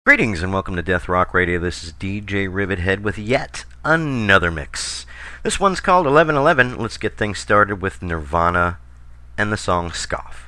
Greetings and welcome to Death Rock Radio. This is DJ Rivethead with yet another mix. This one's called 1111. Let's get things started with Nirvana and the song Scoff.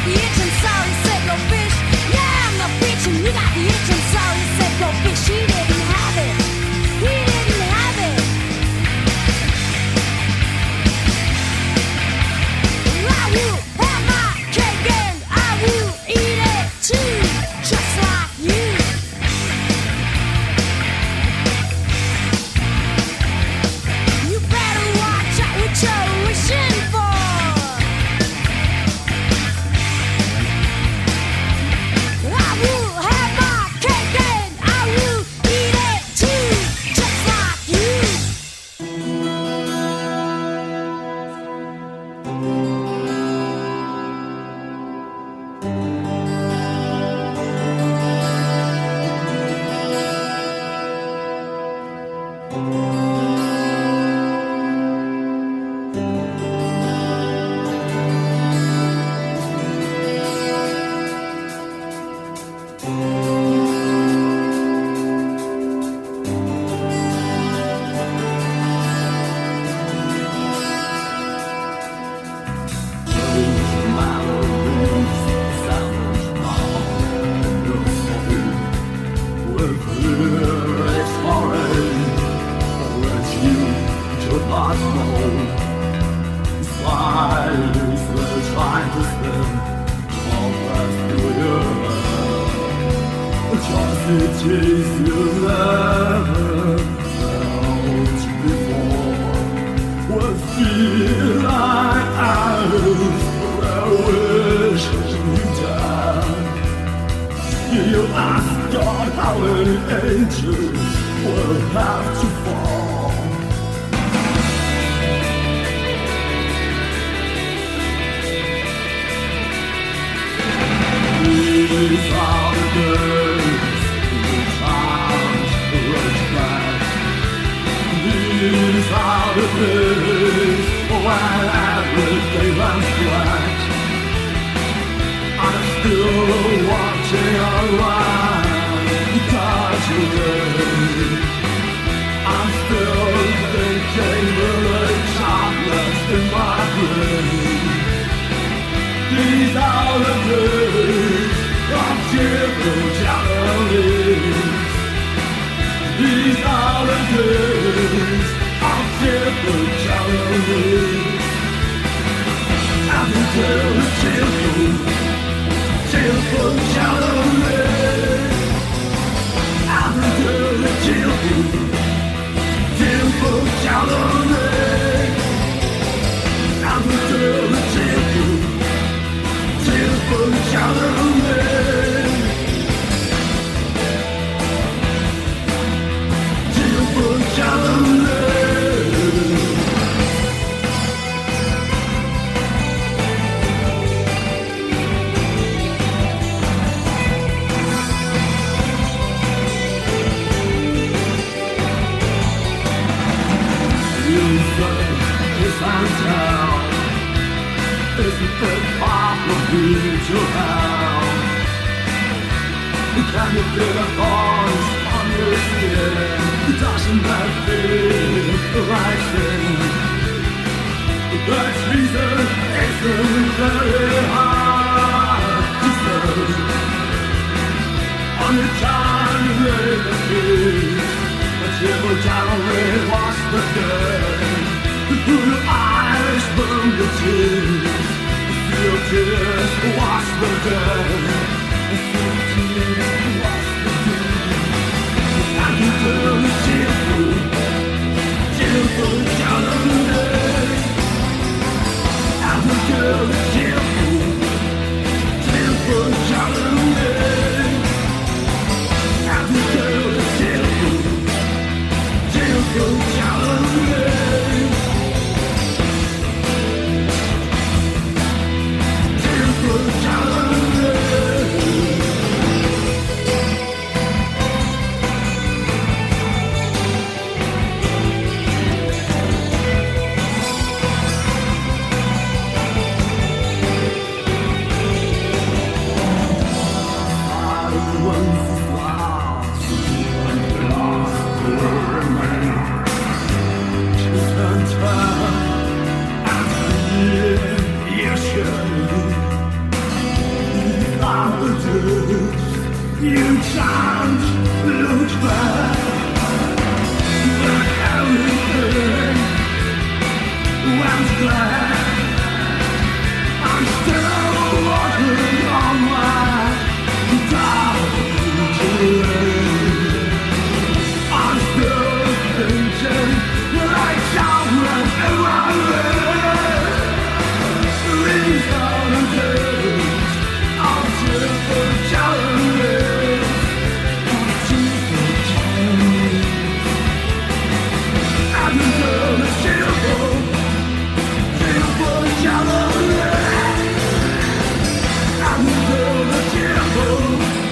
the itch and so he said go fish. Yeah, I'm the bitch and you got the itch and so he said go fish. He didn't have it. He didn't have it. I will have my cake and I will eat it too, just like you. You better watch out what you're wishing for. I will have my cake and I will eat it too, just like you. You ask God how many angels will have to fall. These are the days the times rush back. These are the days when everything runs black. I'm still watching around, touch away. I'm still thinking the chocolates in my brain. These are the days of cheerful gatherings. These are the days of cheerful gatherings. And until the cheerful gathering. And until the cheerful gathering. And until the cheerful gathering. Cheerful gathering. Kiss and tell. Isn't it probably to hell? Can you feel the thorns on your skin? Doesn't that feel like sin? But reason isn't very hard to say. On your time you made the peace, but you will generally wash the day. Through your eyes burn the tears. Your tears wash the day. Your tears wash the day. And you turn the cheerful gathering. And you turn the cheerful gathering. And you turn the cheerful gathering. Cheerful gathering. You can't look back, but everything went black. I'm still walking on my dark lane. I'm still thinking like someone in my head. These are the days of different challenges, of different challenges. I deserve a simple challenges. I deserve a simple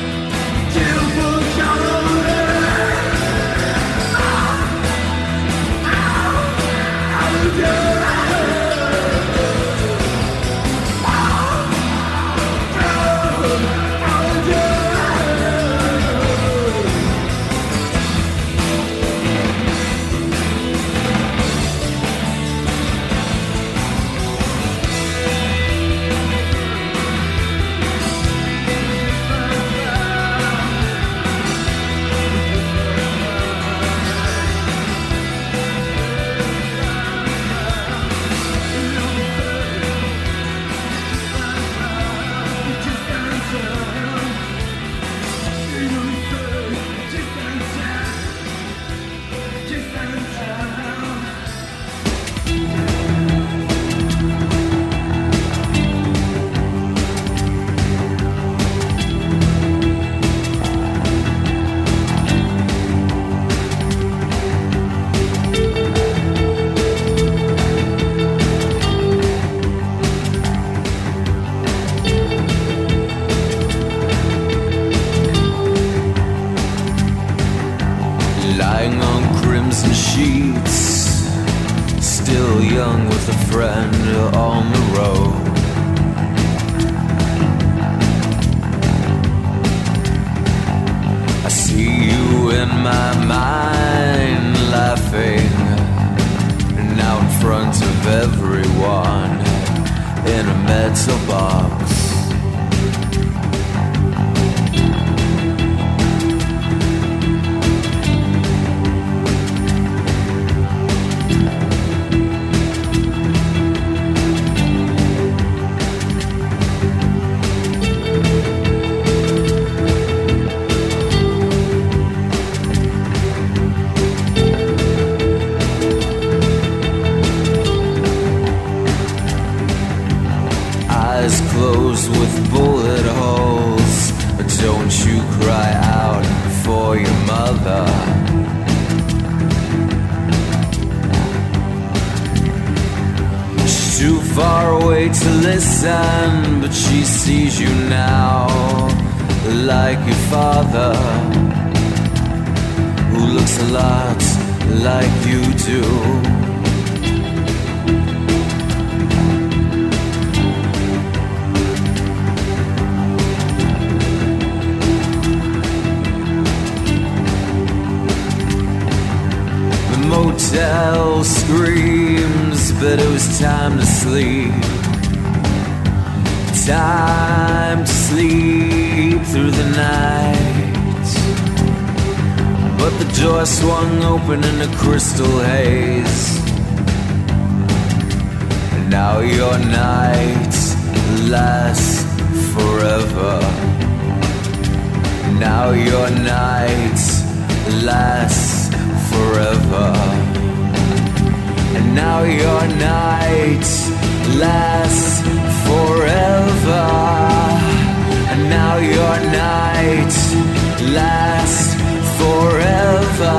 lying on crimson sheets, still young with a friend on the road. I see you in my mind laughing, now in front of everyone in a metal box. Closed with bullet holes, but don't you cry out for your mother. She's too far away to listen, but she sees you now, like your father, who looks a lot like you do. Motel screams, but it was time to sleep. Time to sleep through the night. But the door swung open in a crystal haze, and now your night lasts forever. Now your night lasts forever. And now your night lasts forever. And now your night lasts forever.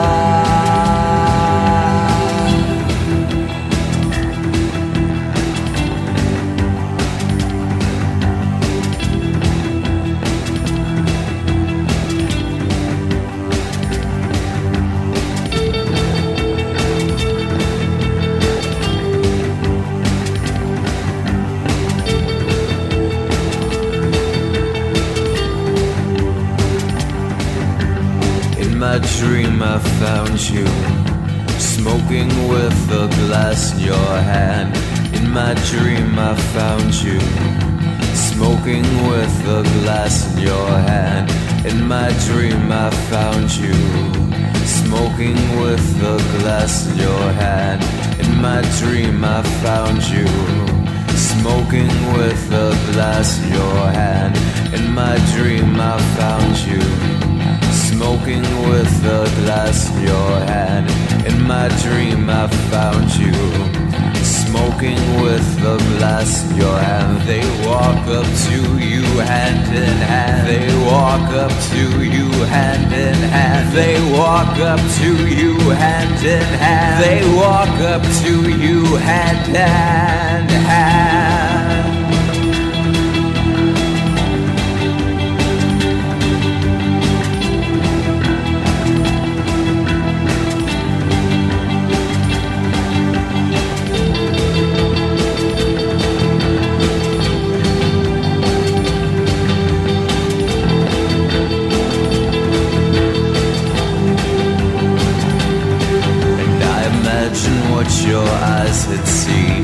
In my dream I found you, smoking with a glass in your hand. In my dream I found you, smoking with a glass in your hand. In my dream I found you, smoking with a glass in your hand. In my dream I found you, smoking with a glass in your hand. In my dream I found you, smoking with a glass in your hand. In my dream I found you, smoking with a glass in your hand. They walk up to you hand in hand. They walk up to you hand in hand. They walk up to you hand in hand. They walk up to you hand in hand. What your eyes had seen,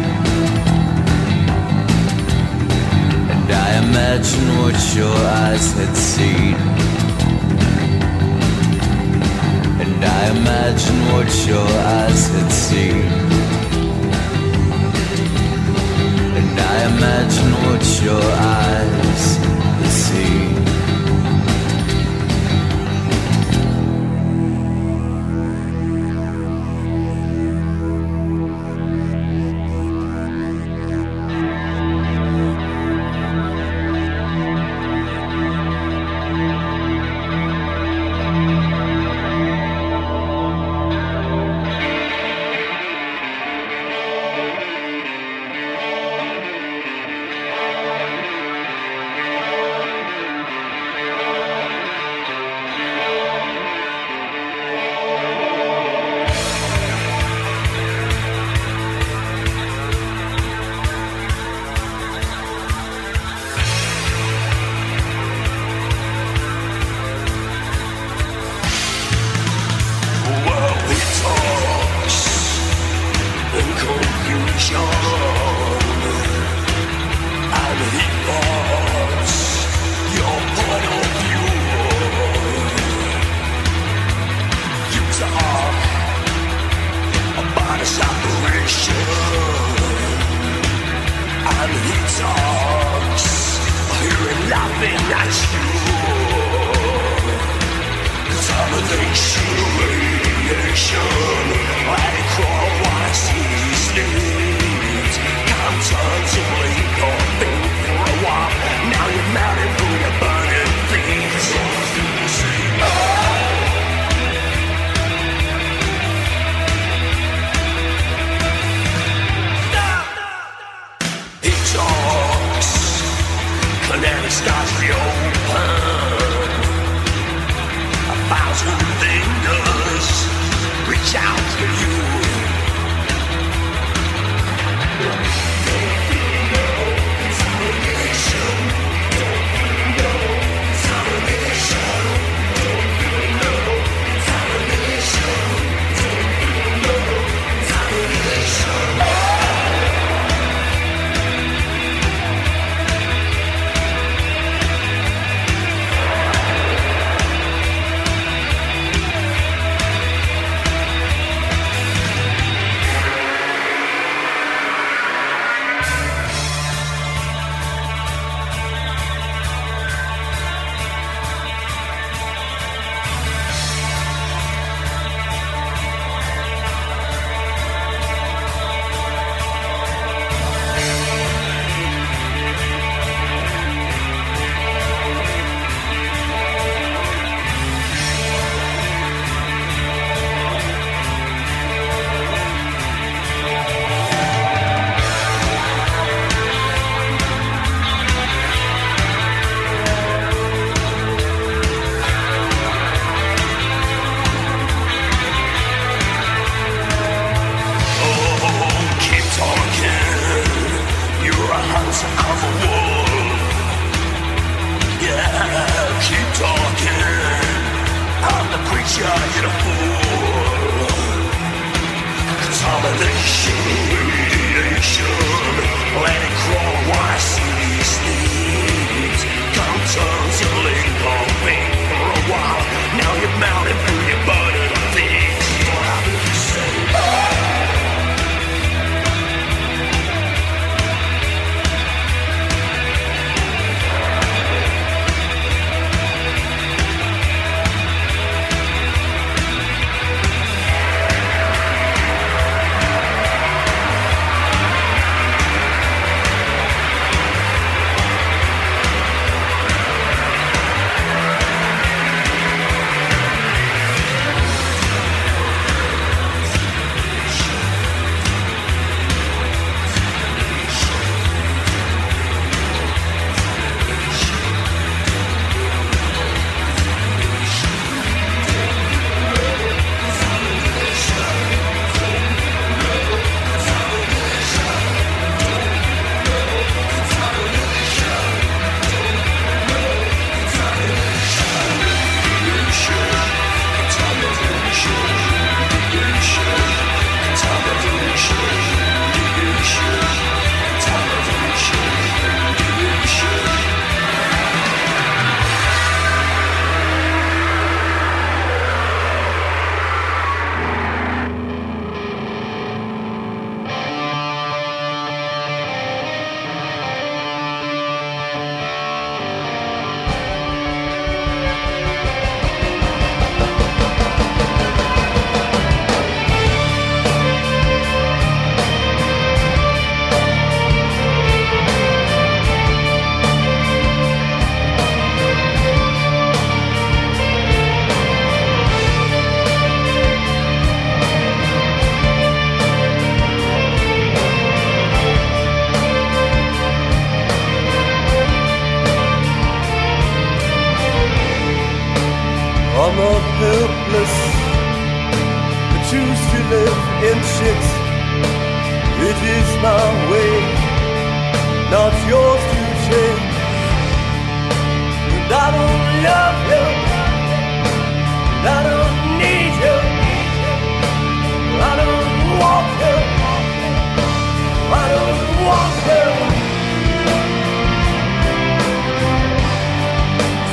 and I imagine what your eyes had seen, and I imagine what your eyes had seen, and I imagine what your eyes had seen.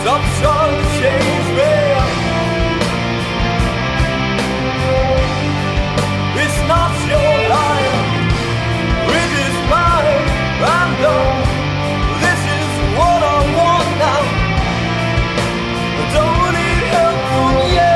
Love's gonna change me. It's not your life, it is mine. I know this is what I want now. I don't need help from you.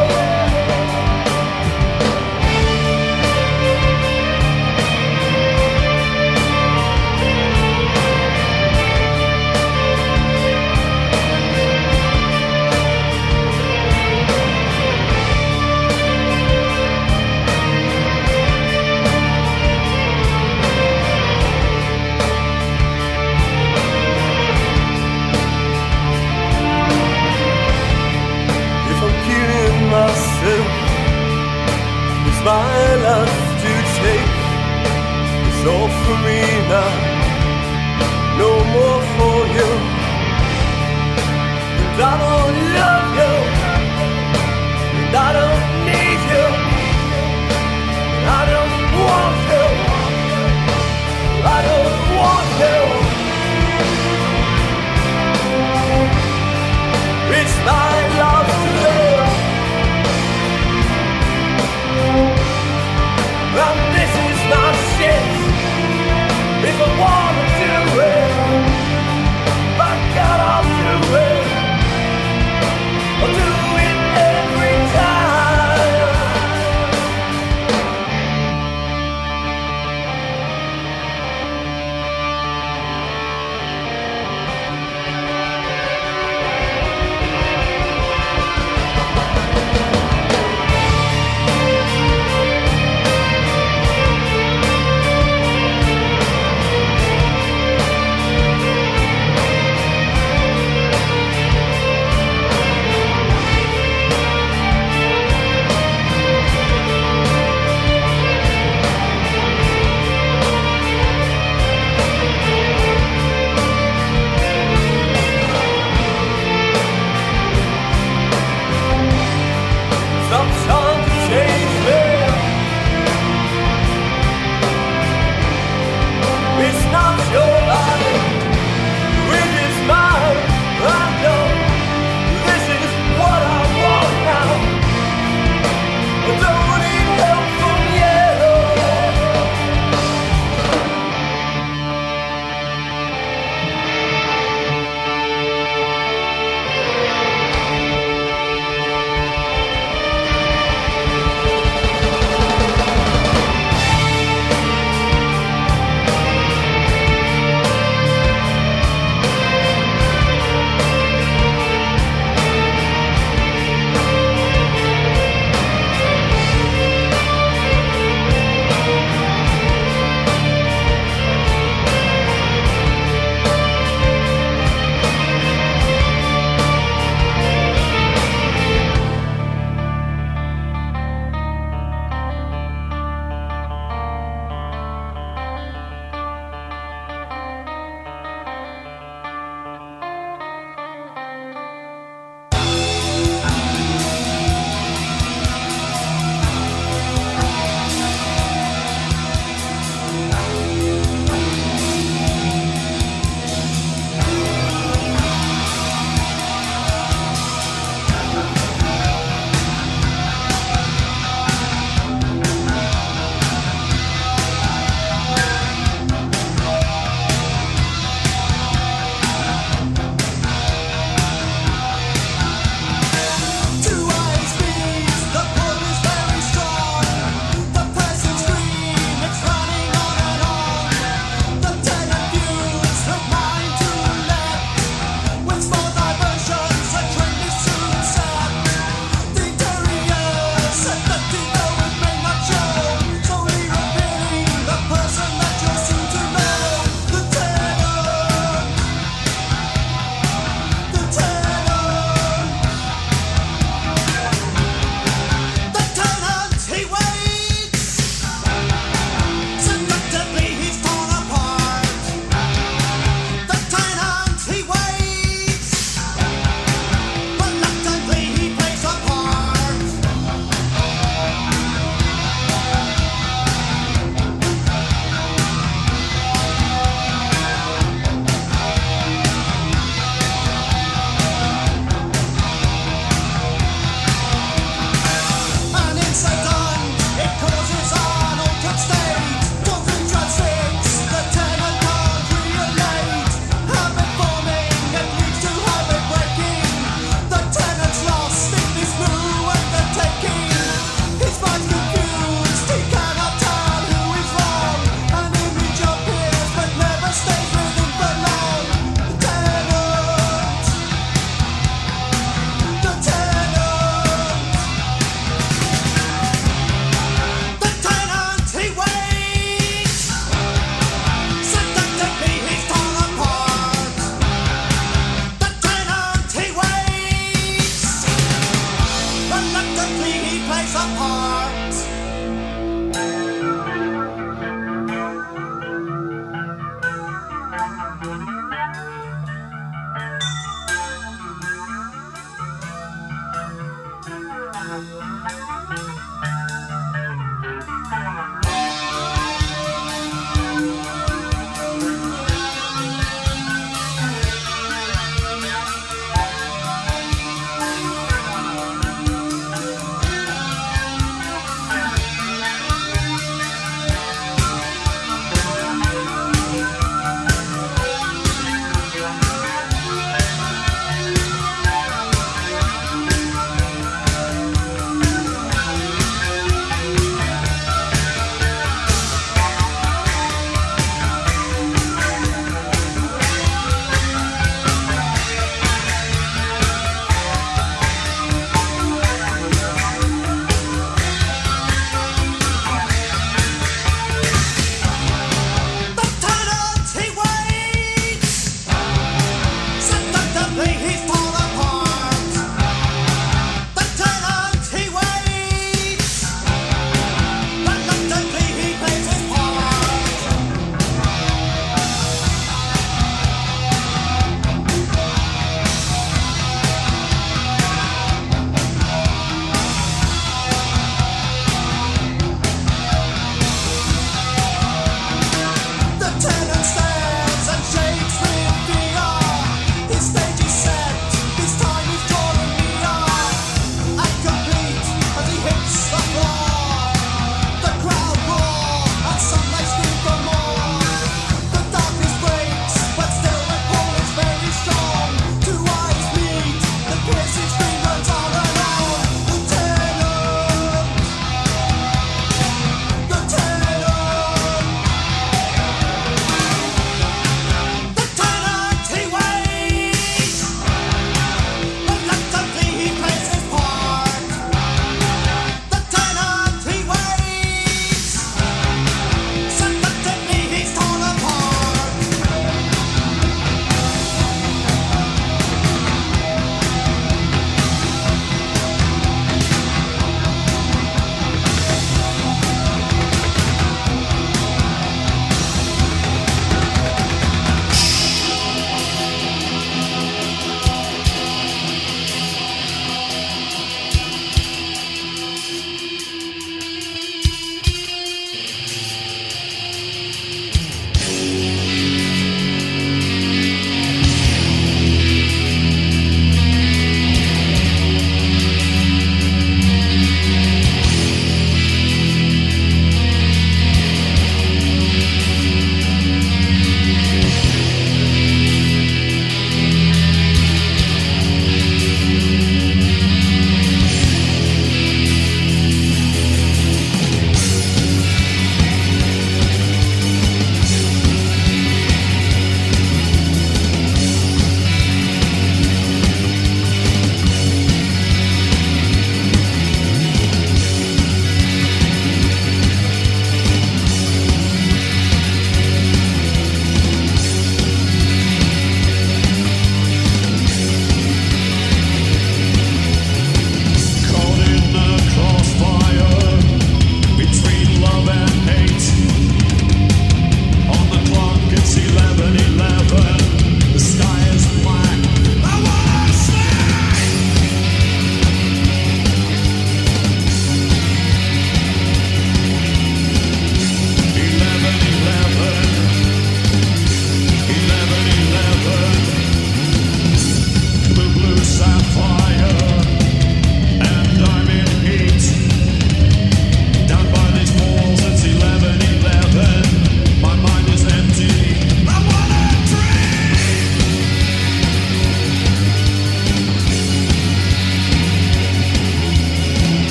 Myself, it's my life to take. It's all for me now, no more for you. And I don't love you, and I don't need you, and I don't want you, I don't want you. It's my love to live. And this is not shit. If I wanna do it, I gotta do it. I'll do it every time.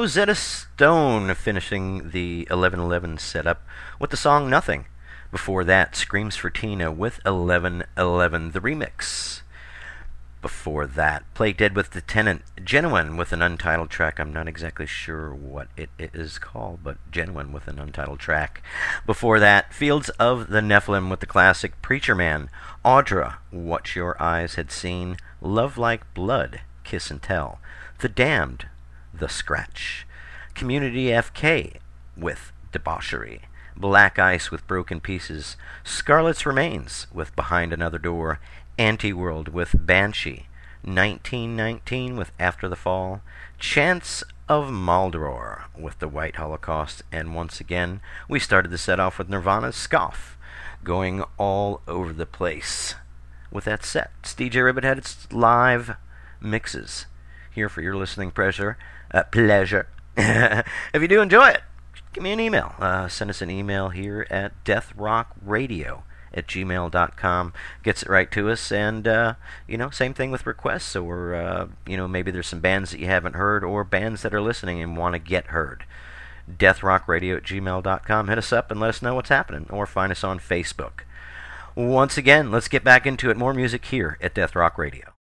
Rosetta Stone finishing the 11:11 setup with the song Nothing. Before that, Screams for Tina with 11:11, the remix. Before that, Play Dead with the Tenant, Genuine with an untitled track. I'm not exactly sure what it is called, but Genuine with an untitled track. Before that, Fields of the Nephilim with the classic Preacher Man, Audra, What Your Eyes Had Seen, Love Like Blood, Kiss and Tell, The Damned, The Scratch, Community FK with Debauchery, Black Ice with Broken Pieces, Scarlet's Remains with Behind Another Door, Anti-World with Banshee, 1919 with After the Fall, Chance of Maldoror with The White Holocaust, and once again, we started the set off with Nirvana's Scoff, going all over the place. With that set, it's DJ Ribbit had its live mixes here for your listening pleasure. If you do enjoy it, give me an email. Send us an email here at deathrockradio@gmail.com. Gets it right to us, and same thing with requests, or maybe there's some bands that you haven't heard, or bands that are listening and want to get heard. deathrockradio@gmail.com. Hit us up and let us know what's happening, or find us on Facebook. Once again, let's get back into it. More music here at Death Rock Radio.